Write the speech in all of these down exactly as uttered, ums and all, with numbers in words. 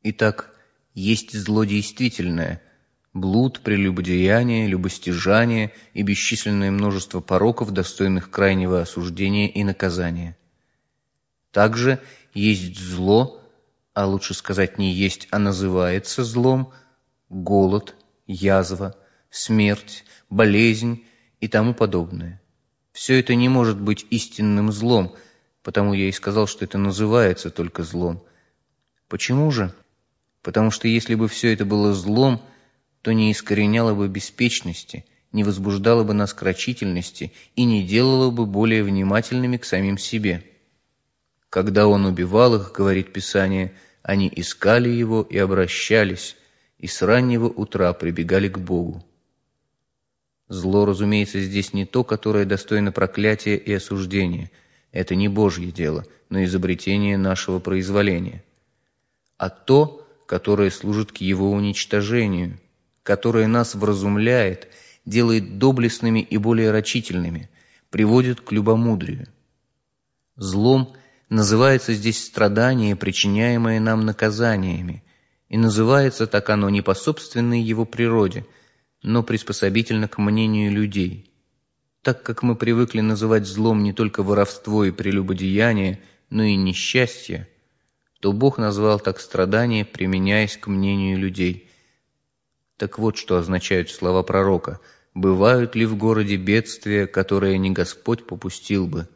Итак, есть зло действительное, блуд, прелюбодеяние, любостяжание и бесчисленное множество пороков, достойных крайнего осуждения и наказания. Также есть зло, а лучше сказать не есть, а называется злом, голод, язва, смерть, болезнь и тому подобное. Все это не может быть истинным злом, потому я и сказал, что это называется только злом. Почему же? Потому что если бы все это было злом, то не искореняло бы беспечности, не возбуждало бы нас к рачительности и не делало бы более внимательными к самим себе. Когда он убивал их, говорит Писание, они искали его и обращались, и с раннего утра прибегали к Богу. Зло, разумеется, здесь не то, которое достойно проклятия и осуждения. Это не Божье дело, но изобретение нашего произволения. А то, которое служит к его уничтожению, которое нас вразумляет, делает доблестными и более рачительными, приводит к любомудрию. Злом называется здесь страдание, причиняемое нам наказаниями, и называется так оно не по собственной его природе, но приспособительно к мнению людей. Так как мы привыкли называть злом не только воровство и прелюбодеяние, но и несчастье, то Бог назвал так страдание, применяясь к мнению людей. Так вот, что означают слова пророка: «Бывают ли в городе бедствия, которые не Господь попустил бы?»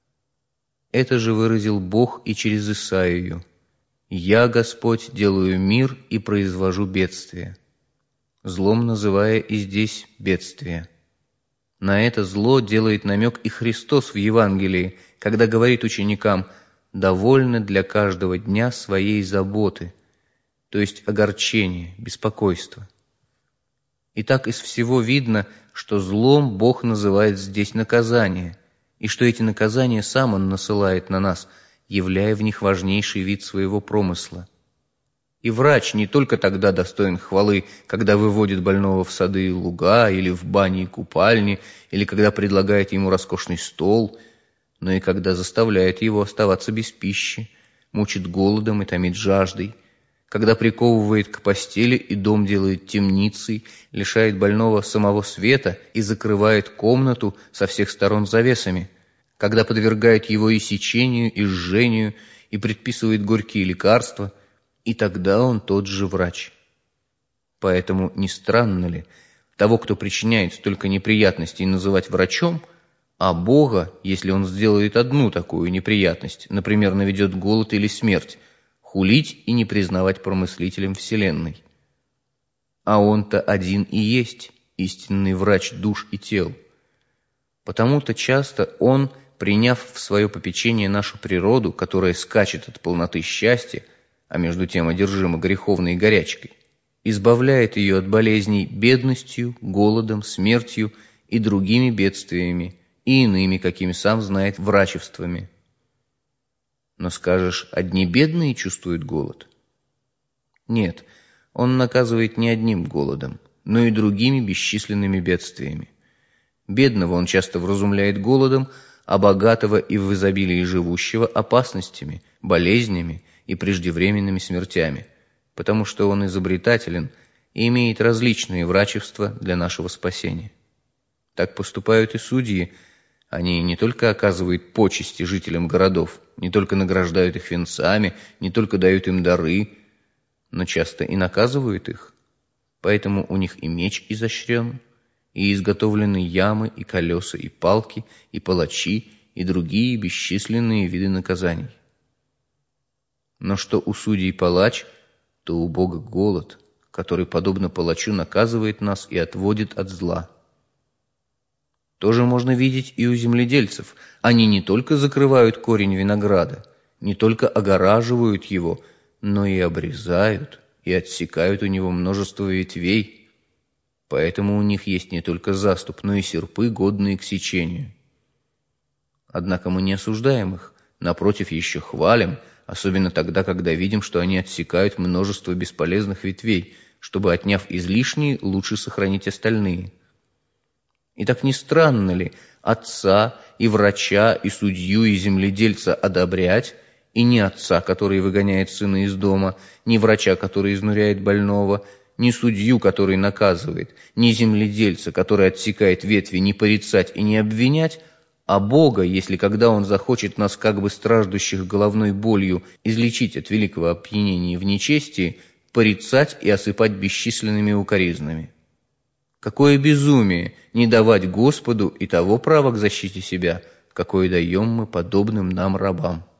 Это же выразил Бог и через Исаию: «Я, Господь, делаю мир и произвожу бедствие», злом называя и здесь бедствие. На это зло делает намек и Христос в Евангелии, когда говорит ученикам: «Довольно для каждого дня своей заботы», то есть огорчения, беспокойства. Итак, из всего видно, что злом Бог называет здесь наказание, и что эти наказания сам Он насылает на нас, являя в них важнейший вид своего промысла. И врач не только тогда достоин хвалы, когда выводит больного в сады и луга, или в бани и купальни, или когда предлагает ему роскошный стол, но и когда заставляет его оставаться без пищи, мучит голодом и томит жаждой, когда приковывает к постели и дом делает темницей, лишает больного самого света и закрывает комнату со всех сторон завесами, когда подвергает его и сечению, и жжению, и предписывает горькие лекарства, и тогда он тот же врач. Поэтому не странно ли того, кто причиняет столько неприятностей, называть врачом, а Бога, если он сделает одну такую неприятность, например, наведет голод или смерть, хулить и не признавать промыслителем вселенной? А он-то один и есть истинный врач душ и тел. Потому-то часто он, приняв в свое попечение нашу природу, которая скачет от полноты счастья, а между тем одержима греховной горячкой, избавляет ее от болезней бедностью, голодом, смертью и другими бедствиями, и иными, какими сам знает, врачевствами. Но скажешь, одни бедные чувствуют голод? Нет, он наказывает не одним голодом, но и другими бесчисленными бедствиями. Бедного он часто вразумляет голодом, а богатого и в изобилии живущего опасностями, болезнями и преждевременными смертями, потому что он изобретателен и имеет различные врачевства для нашего спасения. Так поступают и судьи. Они не только оказывают почести жителям городов, не только награждают их венцами, не только дают им дары, но часто и наказывают их. Поэтому у них и меч изощрен, и изготовлены ямы, и колеса, и палки, и палачи, и другие бесчисленные виды наказаний. Но что у судей палач, то у Бога голод, который, подобно палачу, наказывает нас и отводит от зла. Тоже можно видеть и у земледельцев. Они не только закрывают корень винограда, не только огораживают его, но и обрезают и отсекают у него множество ветвей. Поэтому у них есть не только заступ, но и серпы, годные к сечению. Однако мы не осуждаем их, напротив, еще хвалим, особенно тогда, когда видим, что они отсекают множество бесполезных ветвей, чтобы, отняв излишние, лучше сохранить остальные. И так не странно ли отца и врача, и судью, и земледельца одобрять, и ни отца, который выгоняет сына из дома, ни врача, который изнуряет больного, ни судью, который наказывает, ни земледельца, который отсекает ветви, не порицать и не обвинять, а Бога, если когда Он захочет нас, как бы страждущих головной болью, излечить от великого опьянения в нечестии, порицать и осыпать бесчисленными укоризнами. Какое безумие не давать Господу и того права к защите себя, какое даем мы подобным нам рабам.